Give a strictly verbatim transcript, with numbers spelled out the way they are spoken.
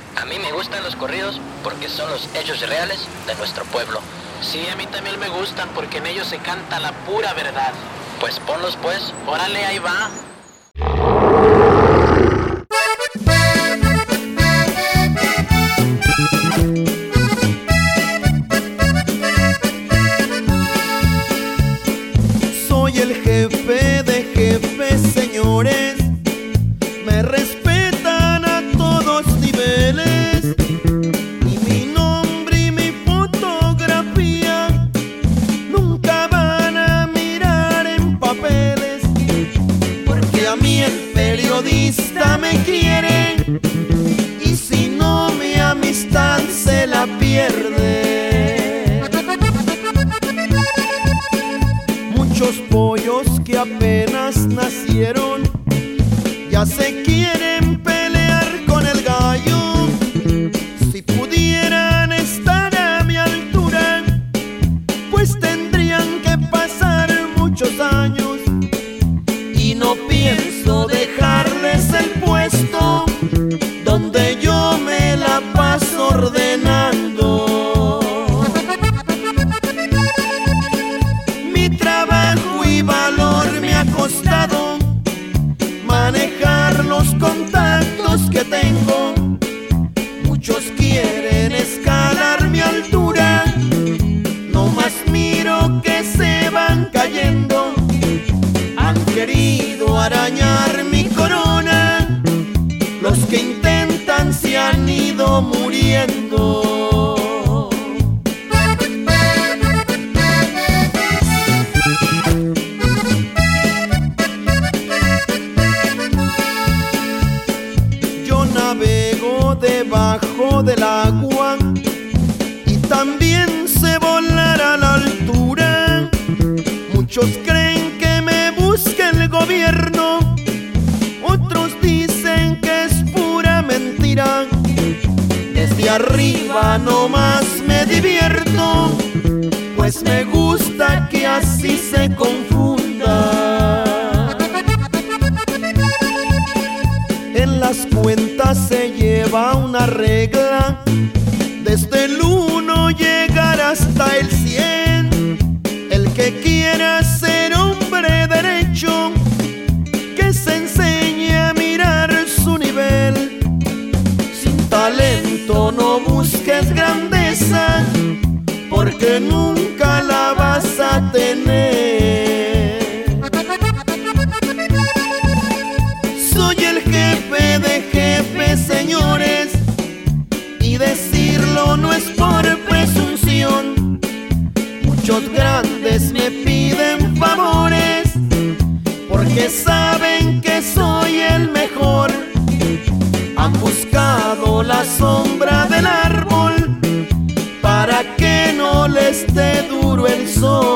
A mí me gustan los corridos porque son los hechos reales de nuestro pueblo. Sí, a mí también me gustan porque en ellos se canta la pura verdad. Pues ponlos pues. Órale, ahí va. Soy el jefe de jefes, señores. Me respetan a todos niveles. Y mi nombre y mi fotografía nunca van a mirar en papeles. Porque a mí el periodista me quiere, y si no, mi amistad se la pierde. Muchos pollos que apenas nacieron ya se quieren pelear con el gallo. Si pudieran estar a mi altura, pues tendrían que pasar muchos años. Y no pienso dejarles el puesto donde yo me la paso ordenando. Mi trabajo y valor me ha costado manejar los contactos que tengo. Muchos quieren escalar mi altura, no más miro que se van cayendo. Han querido arañar mi corona, los que intentan se han ido muriendo. Yo navego debajo del agua y también sé volar a la altura. Muchos creen que me busca el gobierno, otros dicen que es pura mentira. Desde arriba nomás me divierto, pues me gusta que así se confunda. En las cuentas se lleva una regla, desde el uno llegar hasta el cien. El que quiera ser hombre derecho, que se enseñe a mirar su nivel. Sin talento no busques grandeza, porque nunca la vas a tener. Soy el jefe de jefes, señores, y decirlo no es por presunción. Muchos grandes me piden favores porque saben que soy el mejor. Han buscado la sombra del árbol para que no les dé duro el sol.